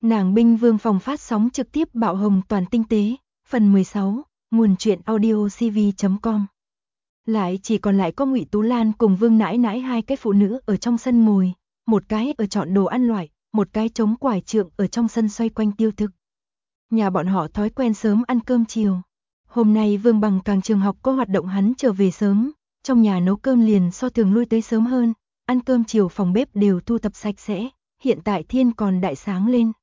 Nàng binh vương phòng phát sóng trực tiếp bạo hồng toàn tinh tế, phần 16, nguồn truyện audio cv.com. Lại chỉ còn lại có Ngụy Tú Lan cùng Vương Nãi Nãi hai cái phụ nữ ở trong sân ngồi, một cái ở chọn đồ ăn loại, một cái chống quải trượng ở trong sân xoay quanh tiêu thực. Nhà bọn họ thói quen sớm ăn cơm chiều. Hôm nay Vương Bằng Càng trường học có hoạt động hắn trở về sớm, trong nhà nấu cơm liền so thường lui tới sớm hơn, ăn cơm chiều phòng bếp đều thu thập sạch sẽ, hiện tại thiên còn đại sáng lên.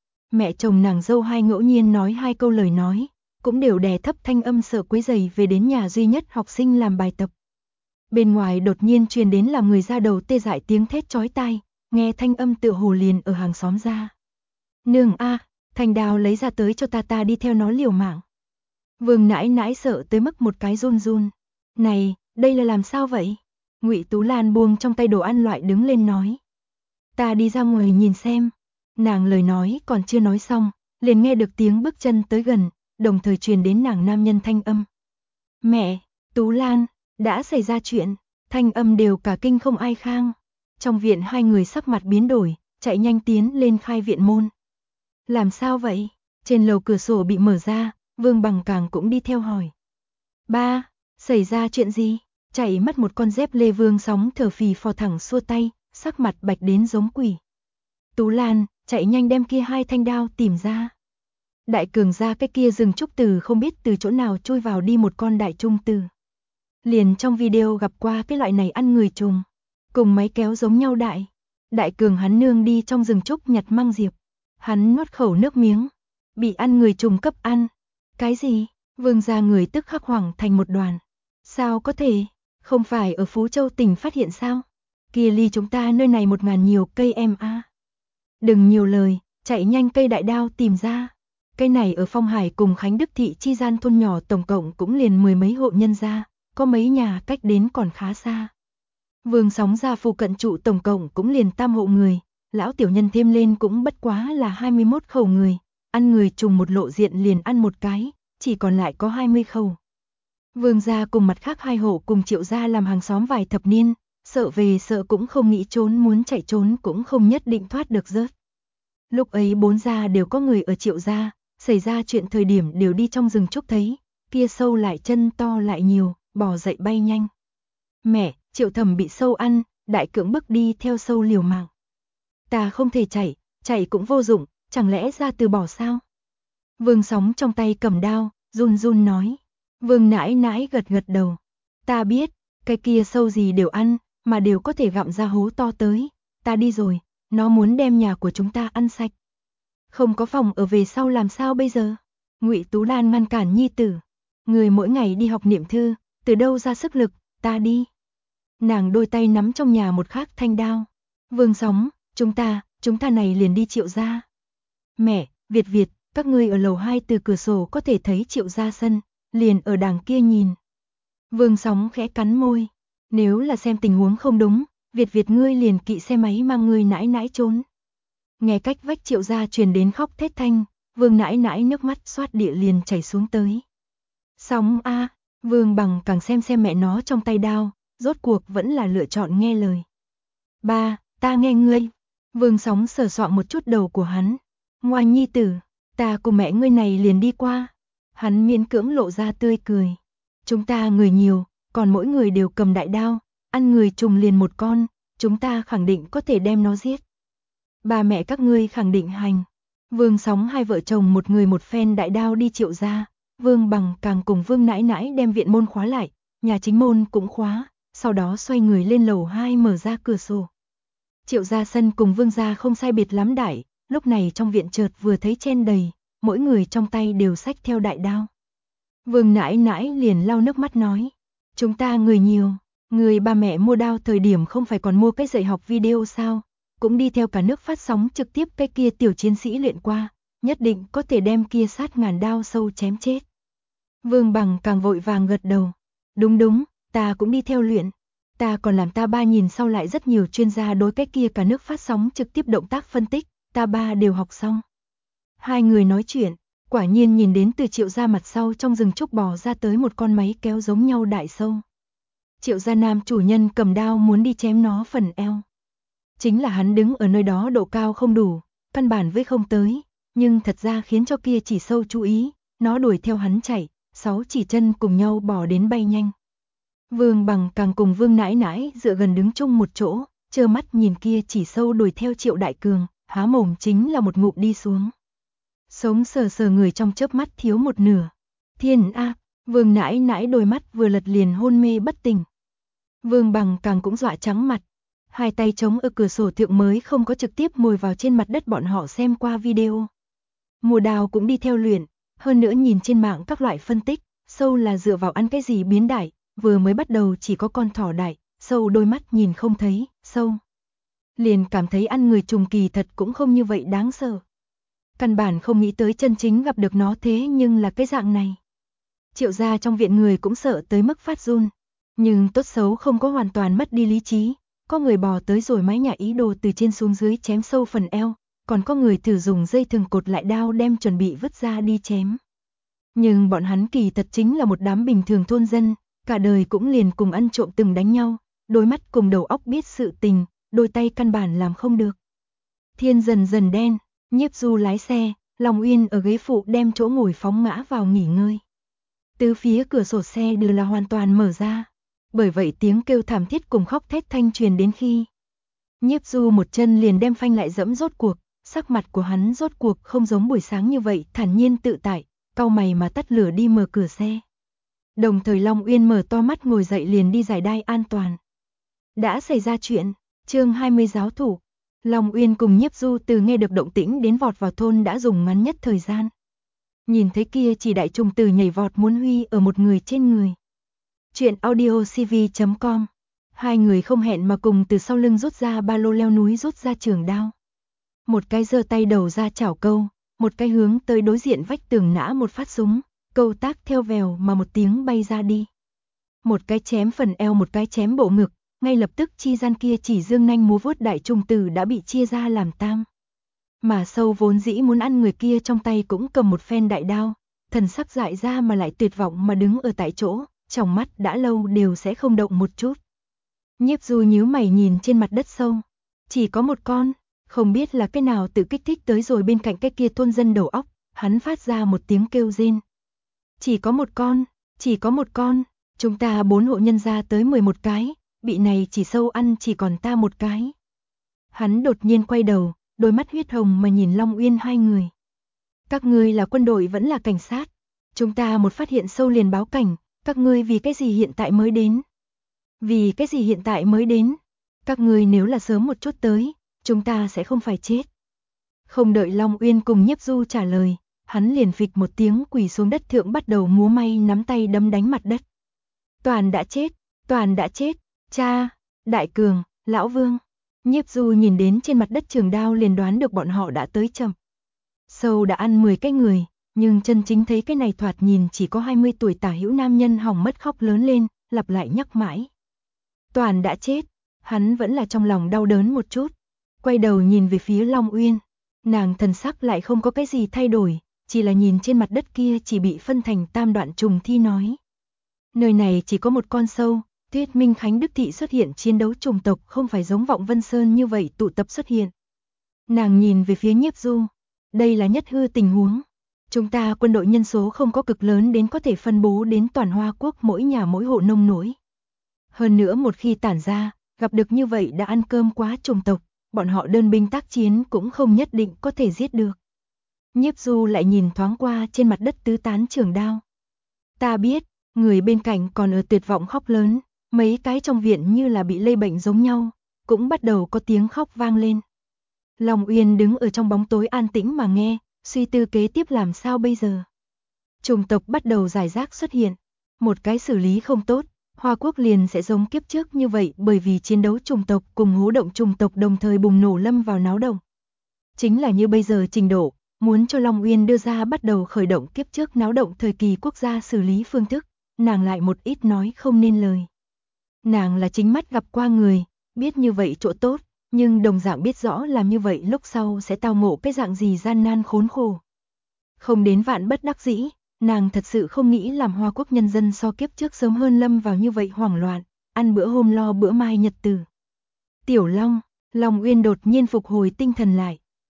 Mẹ chồng nàng dâu hai ngẫu nhiên nói hai câu lời nói, cũng đều đè thấp thanh âm sợ quấy rầy về đến nhà duy nhất học sinh làm bài tập. Bên ngoài đột nhiên truyền đến làm người ra đầu tê dại tiếng thét chói tai, nghe thanh âm tựa hồ liền ở hàng xóm ra. Nương a, Thành Đào lấy ra tới cho ta đi theo nó liều mạng. Vương Nãi Nãi sợ tới mức một cái run run. Này, đây là làm sao vậy? Ngụy Tú Lan buông trong tay đồ ăn loại đứng lên nói. Ta đi ra ngoài nhìn xem. Nàng lời nói còn chưa nói xong, liền nghe được tiếng bước chân tới gần, đồng thời truyền đến nàng nam nhân thanh âm. Mẹ, Tú Lan, đã xảy ra chuyện, thanh âm đều cả kinh không ai khang. Trong viện hai người sắc mặt biến đổi, chạy nhanh tiến lên khai viện môn. Làm sao vậy? Trên lầu cửa sổ bị mở ra, Vương Bằng Càng cũng đi theo hỏi. Ba, xảy ra chuyện gì? Chạy mất một con dép lê. Vương Sóng thở phì phò thẳng xua tay, sắc mặt bạch đến giống quỷ. Tú Lan, chạy nhanh đem kia hai thanh đao tìm ra. Đại cường gia cái kia rừng trúc từ không biết từ chỗ nào chui vào đi một con đại trung từ. Liền trong video gặp qua cái loại này ăn người trùng, cùng máy kéo giống nhau đại. Đại cường hắn nương đi trong rừng trúc nhặt măng diệp. Hắn nuốt khẩu nước miếng, bị ăn người trùng cấp ăn. Cái gì? Vương gia người tức khắc hoảng thành một đoàn. Sao có thể? Không phải ở Phú Châu tỉnh phát hiện sao? Kia ly chúng ta nơi này 1000 nhiều cây em a. Đừng nhiều lời, chạy nhanh cây đại đao tìm ra. Cây này ở Phong Hải cùng Khánh Đức thị chi gian thôn nhỏ tổng cộng cũng liền 10 mấy hộ nhân gia, có mấy nhà cách đến còn khá xa. Vương Sóng gia phụ cận trụ tổng cộng cũng liền 3 hộ người, lão tiểu nhân thêm lên cũng bất quá là 21 khẩu người, ăn người trùng một lộ diện liền ăn một cái, chỉ còn lại có 20 khẩu. Vương gia cùng mặt khác hai hộ cùng Triệu gia làm hàng xóm vài thập niên, sợ về sợ cũng không nghĩ trốn, muốn chạy trốn cũng không nhất định thoát được rớt. Lúc ấy bốn gia đều có người ở Triệu gia, xảy ra chuyện thời điểm đều đi trong rừng trúc thấy, kia sâu lại chân to lại nhiều, bò dậy bay nhanh. Mẹ, Triệu Thẩm bị sâu ăn, đại cưỡng bức đi theo sâu liều mạng. Ta không thể chạy cũng vô dụng, chẳng lẽ ra từ bỏ sao? Vương Sóng trong tay cầm đao, run run nói. Vương Nãi Nãi gật gật đầu. Ta biết, cái kia sâu gì đều ăn, mà đều có thể gặm ra hố to tới. Ta đi rồi, nó muốn đem nhà của chúng ta ăn sạch. Không có phòng ở về sau làm sao bây giờ? Ngụy Tú Lan ngăn cản nhi tử. Người mỗi ngày đi học niệm thư, từ đâu ra sức lực, ta đi. Nàng đôi tay nắm trong nhà một khác thanh đao. Vương Sóng, chúng ta này liền đi Triệu gia. Mẹ, Việt, các ngươi ở lầu 2 từ cửa sổ có thể thấy Triệu gia sân, liền ở đằng kia nhìn. Vương Sóng khẽ cắn môi. Nếu là xem tình huống không đúng, Việt ngươi liền kỵ xe máy mang ngươi nãi nãi trốn. Nghe cách vách Triệu gia truyền đến khóc thét thanh, Vương Nãi Nãi nước mắt xoát địa liền chảy xuống tới. Sóng a, Vương Bằng Càng xem mẹ nó trong tay đao, rốt cuộc vẫn là lựa chọn nghe lời. Ba, ta nghe ngươi. Vương Sóng sờ soạng một chút đầu của hắn. Ngoan nhi tử, ta cùng mẹ ngươi này liền đi qua. Hắn miễn cưỡng lộ ra tươi cười. Chúng ta người nhiều, còn mỗi người đều cầm đại đao, ăn người trùng liền một con, chúng ta khẳng định có thể đem nó giết. Ba mẹ các ngươi khẳng định hành. Vương Sóng hai vợ chồng một người một phen đại đao đi Triệu gia. Vương Bằng Càng cùng Vương Nãi Nãi đem viện môn khóa lại, nhà chính môn cũng khóa, sau đó xoay người lên lầu 2 mở ra cửa sổ. Triệu gia sân cùng Vương gia không sai biệt lắm đại, lúc này trong viện chợt vừa thấy chen đầy, mỗi người trong tay đều xách theo đại đao. Vương Nãi Nãi liền lau nước mắt nói, chúng ta người nhiều, người ba mẹ mua đao thời điểm không phải còn mua cái dạy học video sao, cũng đi theo cả nước phát sóng trực tiếp cái kia tiểu chiến sĩ luyện qua, nhất định có thể đem kia sát ngàn đao sâu chém chết. Vương Bằng Càng vội vàng gật đầu, đúng, ta cũng đi theo luyện. Ta còn làm ta ba nhìn sau lại rất nhiều chuyên gia đối cái kia cả nước phát sóng trực tiếp động tác phân tích, ta ba đều học xong. Hai người nói chuyện, quả nhiên nhìn đến từ Triệu gia mặt sau trong rừng trúc bò ra tới một con máy kéo giống nhau đại sâu. Triệu gia nam chủ nhân cầm đao muốn đi chém nó phần eo. Chính là hắn đứng ở nơi đó độ cao không đủ, căn bản với không tới, nhưng thật ra khiến cho kia chỉ sâu chú ý, nó đuổi theo hắn chạy, 6 chỉ chân cùng nhau bò đến bay nhanh. Vương Bằng càng cùng Vương Nãi Nãi dựa gần đứng chung một chỗ, trơ mắt nhìn kia chỉ sâu đuổi theo Triệu Đại Cường, há mồm chính là một ngụm đi xuống. Sống sờ sờ người trong chớp mắt thiếu một nửa. Thiên a, Vương Nãi Nãi đôi mắt vừa lật liền hôn mê bất tỉnh. Vương Bằng càng cũng dọa trắng mặt, hai tay chống ở cửa sổ thượng mới không có trực tiếp ngồi vào trên mặt đất bọn họ xem qua video. Mùa Đào cũng đi theo luyện, hơn nữa nhìn trên mạng các loại phân tích, sâu là dựa vào ăn cái gì biến đại, vừa mới bắt đầu chỉ có con thỏ đại, sâu đôi mắt nhìn không thấy, sâu liền cảm thấy ăn người trùng kỳ thật cũng không như vậy đáng sợ. Căn bản không nghĩ tới chân chính gặp được nó thế nhưng là cái dạng này. Triệu gia trong viện người cũng sợ tới mức phát run, nhưng tốt xấu không có hoàn toàn mất đi lý trí, có người bò tới rồi mái nhà ý đồ từ trên xuống dưới chém sâu phần eo, còn có người thử dùng dây thừng cột lại đao đem chuẩn bị vứt ra đi chém. Nhưng bọn hắn kỳ thật chính là một đám bình thường thôn dân, cả đời cũng liền cùng ăn trộm từng đánh nhau, đôi mắt cùng đầu óc biết sự tình, đôi tay căn bản làm không được. Thiên dần dần đen, Nhiếp Du lái xe, Long Uyên ở ghế phụ đem chỗ ngồi phóng ngã vào nghỉ ngơi. Từ phía cửa sổ xe đều là hoàn toàn mở ra, bởi vậy tiếng kêu thảm thiết cùng khóc thét thanh truyền đến khi Nhiếp Du một chân liền đem phanh lại dẫm rốt cuộc, sắc mặt của hắn rốt cuộc không giống buổi sáng như vậy thản nhiên tự tại, cau mày mà tắt lửa đi mở cửa xe. Đồng thời Long Uyên mở to mắt ngồi dậy liền đi giải đai an toàn. Đã xảy ra chuyện, chương 20 giáo thủ. Long Uyên cùng Nhiếp Du từ nghe được động tĩnh đến vọt vào thôn đã dùng ngắn nhất thời gian. Nhìn thấy kia chỉ đại trùng tử nhảy vọt muốn huy ở một người trên người. Chuyện audiocv.com. Hai người không hẹn mà cùng từ sau lưng rút ra ba lô leo núi rút ra trường đao. Một cái giơ tay đầu ra chảo câu, một cái hướng tới đối diện vách tường nã một phát súng, câu tác theo vèo mà một tiếng bay ra đi. Một cái chém phần eo một cái chém bộ ngực, ngay lập tức chi gian kia chỉ dương nanh múa vuốt đại trùng tử đã bị chia ra làm tam. Mà sâu vốn dĩ muốn ăn người kia trong tay cũng cầm một phen đại đao, thần sắc dại ra mà lại tuyệt vọng mà đứng ở tại chỗ, trong mắt đã lâu đều sẽ không động một chút. Nhiếp Du nhíu mày nhìn trên mặt đất sâu, chỉ có một con, không biết là cái nào tự kích thích tới rồi bên cạnh cái kia thôn dân đầu óc, hắn phát ra một tiếng kêu rên. Chỉ có một con, chỉ có một con, chúng ta 4 hộ nhân gia tới 11 cái, bị này chỉ sâu ăn chỉ còn ta một cái. Hắn đột nhiên quay đầu, đôi mắt huyết hồng mà nhìn Long Uyên hai người. Các ngươi là quân đội vẫn là cảnh sát? Chúng ta một phát hiện sâu liền báo cảnh, các ngươi vì cái gì hiện tại mới đến? Vì cái gì hiện tại mới đến? Các ngươi nếu là sớm một chút tới, chúng ta sẽ không phải chết. Không đợi Long Uyên cùng Nhiếp Du trả lời, hắn liền phịch một tiếng quỳ xuống đất thượng bắt đầu múa may nắm tay đấm đánh mặt đất. Toàn đã chết, toàn đã chết, cha, Đại Cường, Lão Vương. Nhiếp Du nhìn đến trên mặt đất trường đao liền đoán được bọn họ đã tới chậm. Sâu đã ăn 10 cái người, nhưng chân chính thấy cái này thoạt nhìn chỉ có 20 tuổi tả hữu nam nhân hỏng mất khóc lớn lên, lặp lại nhắc mãi. Toàn đã chết, hắn vẫn là trong lòng đau đớn một chút, quay đầu nhìn về phía Long Uyên, nàng thần sắc lại không có cái gì thay đổi, chỉ là nhìn trên mặt đất kia chỉ bị phân thành tam đoạn trùng thi nói. Nơi này chỉ có một con sâu, thuyết minh Khánh Đức Thị xuất hiện chiến đấu chủng tộc không phải giống Vọng Vân Sơn như vậy tụ tập xuất hiện. Nàng nhìn về phía Nhiếp Du, đây là nhất hư tình huống. Chúng ta quân đội nhân số không có cực lớn đến có thể phân bố đến toàn Hoa Quốc mỗi nhà mỗi hộ nông nổi. Hơn nữa một khi tản ra, gặp được như vậy đã ăn cơm quá chủng tộc, bọn họ đơn binh tác chiến cũng không nhất định có thể giết được. Nhiếp Du lại nhìn thoáng qua trên mặt đất tứ tán trường đao. Ta biết, người bên cạnh còn ở tuyệt vọng khóc lớn, mấy cái trong viện như là bị lây bệnh giống nhau, cũng bắt đầu có tiếng khóc vang lên. Long Uyên đứng ở trong bóng tối an tĩnh mà nghe, suy tư kế tiếp làm sao bây giờ. Chủng tộc bắt đầu giải rác xuất hiện, một cái xử lý không tốt, Hoa Quốc liền sẽ giống kiếp trước như vậy bởi vì chiến đấu chủng tộc cùng hố động chủng tộc đồng thời bùng nổ lâm vào náo động. Chính là như bây giờ trình độ, muốn cho Long Uyên đưa ra bắt đầu khởi động kiếp trước náo động thời kỳ quốc gia xử lý phương thức, nàng lại một ít nói không nên lời. Nàng là chính mắt gặp qua người, biết như vậy chỗ tốt, nhưng đồng dạng biết rõ làm như vậy lúc sau sẽ tao ngộ cái dạng gì gian nan khốn khổ. Không đến vạn bất đắc dĩ, nàng thật sự không nghĩ làm Hoa Quốc nhân dân so kiếp trước sớm hơn lâm vào như vậy hoảng loạn, ăn bữa hôm lo bữa mai nhật tử. Tiểu Long, Long Uyên đột nhiên phục hồi tinh thần lại.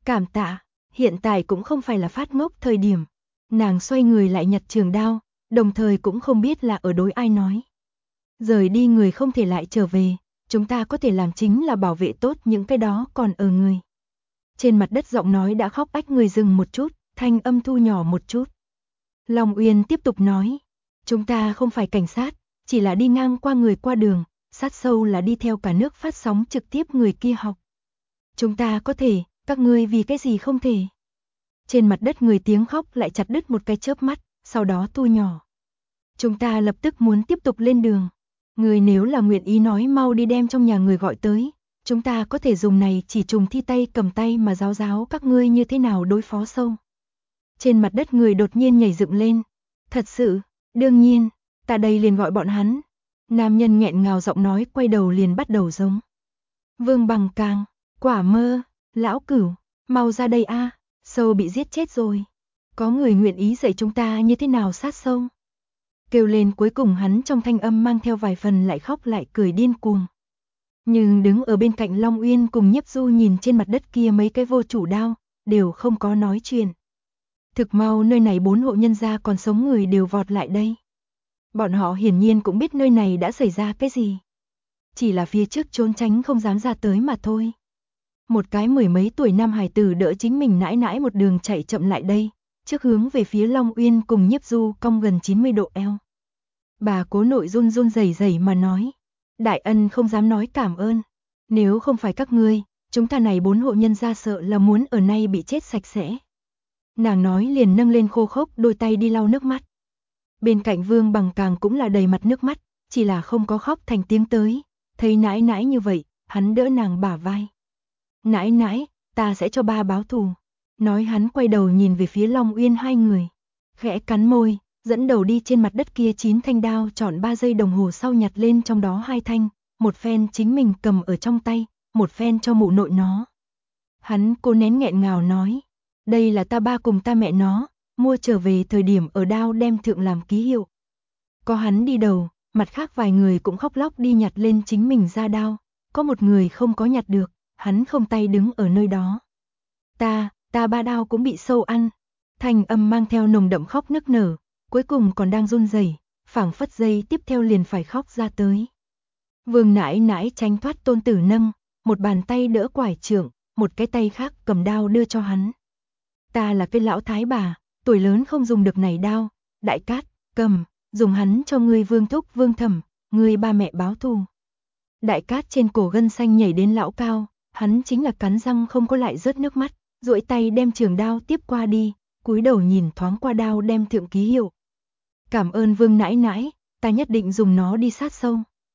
Cảm tạ, hiện tại cũng không phải là phát ngốc thời điểm. Nàng xoay người lại nhặt trường đao, đồng thời cũng không biết là ở đối ai nói. Rời đi người không thể lại trở về, chúng ta có thể làm chính là bảo vệ tốt những cái đó còn ở người. Trên mặt đất giọng nói đã khóc ách người dừng một chút, thanh âm thu nhỏ một chút. Long Uyên tiếp tục nói, chúng ta không phải cảnh sát, chỉ là đi ngang qua người qua đường, sát sâu là đi theo cả nước phát sóng trực tiếp người kia học. Chúng ta có thể, các ngươi vì cái gì không thể? Trên mặt đất người tiếng khóc lại chặt đứt một cái chớp mắt, sau đó thu nhỏ. Chúng ta lập tức muốn tiếp tục lên đường. Người nếu là nguyện ý nói mau đi đem trong nhà người gọi tới, chúng ta có thể dùng này chỉ trùng thi tay cầm tay mà giáo giáo các ngươi như thế nào đối phó sâu. Trên mặt đất người đột nhiên nhảy dựng lên. Thật sự, đương nhiên, ta đây liền gọi bọn hắn. Nam nhân nghẹn ngào giọng nói quay đầu liền bắt đầu giống. Vương Bằng Càng, Quả Mơ, Lão Cửu, mau ra đây a, sâu bị giết chết rồi. Có người nguyện ý dạy chúng ta như thế nào sát sâu. Kêu lên cuối cùng hắn trong thanh âm mang theo vài phần lại khóc lại cười điên cuồng. Nhưng đứng ở bên cạnh Long Uyên cùng Nhiếp Du nhìn trên mặt đất kia mấy cái vô chủ đao, đều không có nói chuyện. Thực mau nơi này 4 hộ nhân gia còn sống người đều vọt lại đây. Bọn họ hiển nhiên cũng biết nơi này đã xảy ra cái gì. Chỉ là phía trước trốn tránh không dám ra tới mà thôi. Một cái 10 mấy tuổi nam hài tử đỡ chính mình nãi nãi một đường chạy chậm lại đây, trước hướng về phía Long Uyên cùng Nhiếp Du cong gần 90 độ eo. Bà cố nội run run rẩy rẩy mà nói, đại ân không dám nói cảm ơn, nếu không phải các ngươi, chúng ta này 4 hộ nhân gia sợ là muốn ở nay bị chết sạch sẽ. Nàng nói liền nâng lên khô khốc đôi tay đi lau nước mắt. Bên cạnh Vương Bằng Càng cũng là đầy mặt nước mắt, chỉ là không có khóc thành tiếng tới, thấy nãi nãi như vậy, hắn đỡ nàng bả vai. Nãi nãi, ta sẽ cho ba báo thù. Nói hắn quay đầu nhìn về phía Long Uyên hai người, khẽ cắn môi, dẫn đầu đi trên mặt đất kia 9 thanh đao chọn 3 giây đồng hồ sau nhặt lên trong đó 2 thanh, một phen chính mình cầm ở trong tay, một phen cho mụ nội nó. Hắn cố nén nghẹn ngào nói, đây là ta ba cùng ta mẹ nó, mua trở về thời điểm ở đao đem thượng làm ký hiệu. Có hắn đi đầu, mặt khác vài người cũng khóc lóc đi nhặt lên chính mình ra đao, có một người không có nhặt được, hắn không tay đứng ở nơi đó. Ta ba đao cũng bị sâu ăn. Thanh âm mang theo nồng đậm khóc nức nở, cuối cùng còn đang run rẩy, phảng phất giây tiếp theo liền phải khóc ra tới. Vương nãi nãi tránh thoát tôn tử nâng, một bàn tay đỡ quải trượng, một cái tay khác cầm đao đưa cho hắn. Ta là cái lão thái bà, tuổi lớn không dùng được này đao, đại cát, cầm, dùng hắn cho ngươi Vương thúc Vương thẩm, ngươi ba mẹ báo thù. Đại cát trên cổ gân xanh nhảy đến lão cao, hắn chính là cắn răng không có lại rớt nước mắt, duỗi tay đem trường đao tiếp qua đi, cúi đầu nhìn thoáng qua đao đem thượng ký hiệu. Cảm ơn Vương nãi nãi, ta nhất định dùng nó đi sát sâu.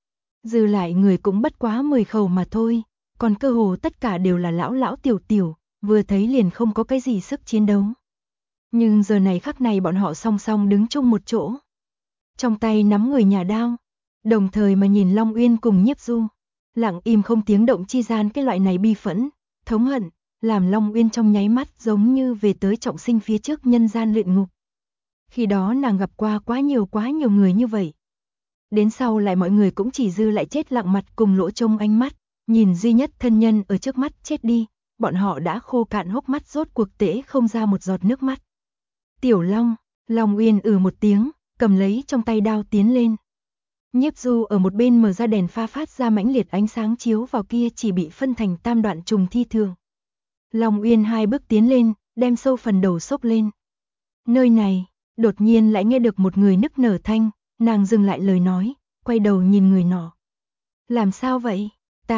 Dư lại người cũng bất quá 10 khẩu mà thôi, còn cơ hồ tất cả đều là lão tiểu tiểu, vừa thấy liền không có cái gì sức chiến đấu. Nhưng giờ này khắc này bọn họ song song đứng chung một chỗ. Trong tay nắm người nhà đao, đồng thời mà nhìn Long Uyên cùng Nhiếp Du. Lặng im không tiếng động chi gian cái loại này bi phẫn, thống hận, làm Long Uyên trong nháy mắt giống như về tới trọng sinh phía trước nhân gian luyện ngục. Khi đó nàng gặp qua quá nhiều người như vậy. Đến sau lại mọi người cũng chỉ dư lại chết lặng mặt cùng lỗ trông ánh mắt, nhìn duy nhất thân nhân ở trước mắt chết đi, bọn họ đã khô cạn hốc mắt rốt cuộc tễ không ra một giọt nước mắt. Tiểu Long, Long Uyên một tiếng, cầm lấy trong tay đao tiến lên. Nhiếp Du ở một bên mở ra đèn pha phát ra mãnh liệt ánh sáng chiếu vào kia chỉ bị phân thành tam đoạn trùng thi thường. Long Uyên 2 bước tiến lên, đem sâu phần đầu xốc lên. Nơi này, đột nhiên lại nghe được một người nức nở thanh, nàng dừng lại lời nói, quay đầu nhìn người nọ. Làm sao vậy?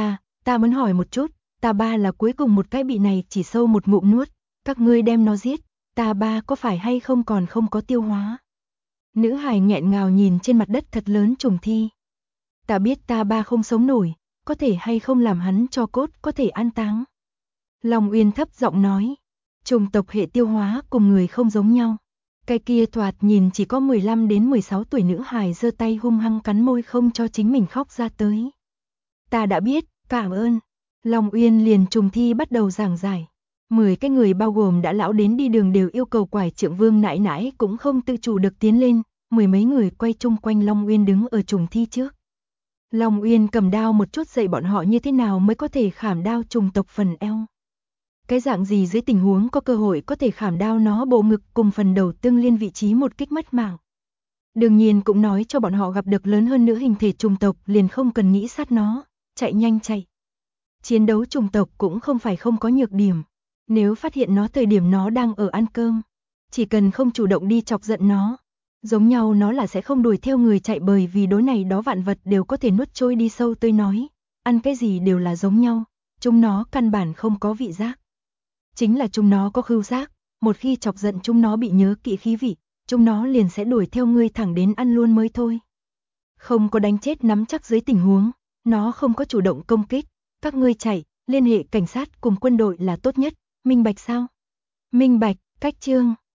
Ta muốn hỏi một chút, ta ba là cuối cùng một cái bị này chỉ sâu một ngụm nuốt, các ngươi đem nó giết, ta ba có phải hay không còn không có tiêu hóa? Nữ hài nghẹn ngào nhìn trên mặt đất thật lớn trùng thi. Ta biết ta ba không sống nổi, có thể hay không làm hắn cho cốt có thể an táng. Long Uyên thấp giọng nói, trùng tộc hệ tiêu hóa cùng người không giống nhau. Cái kia thoạt nhìn chỉ có 15 đến 16 tuổi nữ hài giơ tay hung hăng cắn môi không cho chính mình khóc ra tới. Ta đã biết, cảm ơn. Long Uyên liền trùng thi bắt đầu giảng giải. 10 cái người bao gồm đã lão đến đi đường đều yêu cầu quải trượng Vương nãi nãi cũng không tự chủ được tiến lên, 10 mấy người quay chung quanh Long Uyên đứng ở trùng thi trước. Long Uyên cầm đao một chút dạy bọn họ như thế nào mới có thể khảm đao trùng tộc phần eo. Cái dạng gì dưới tình huống có cơ hội có thể khảm đao nó bộ ngực cùng phần đầu tương liên vị trí một kích mất mạng. Đương nhiên cũng nói cho bọn họ gặp được lớn hơn nữa hình thể trùng tộc liền không cần nghĩ sát nó, chạy nhanh chạy. Chiến đấu trùng tộc cũng không phải không có nhược điểm. Nếu phát hiện nó thời điểm nó đang ở ăn cơm, chỉ cần không chủ động đi chọc giận nó, giống nhau nó là sẽ không đuổi theo người chạy, bởi vì đối này đó vạn vật đều có thể nuốt trôi đi sâu tươi nói, ăn cái gì đều là giống nhau, chúng nó căn bản không có vị giác. Chính là chúng nó có khứu giác, một khi chọc giận chúng nó bị nhớ kỹ khí vị, chúng nó liền sẽ đuổi theo ngươi thẳng đến ăn luôn mới thôi. Không có đánh chết nắm chắc dưới tình huống, nó không có chủ động công kích, các ngươi chạy, liên hệ cảnh sát cùng quân đội là tốt nhất, minh bạch sao? Minh bạch, cách chương.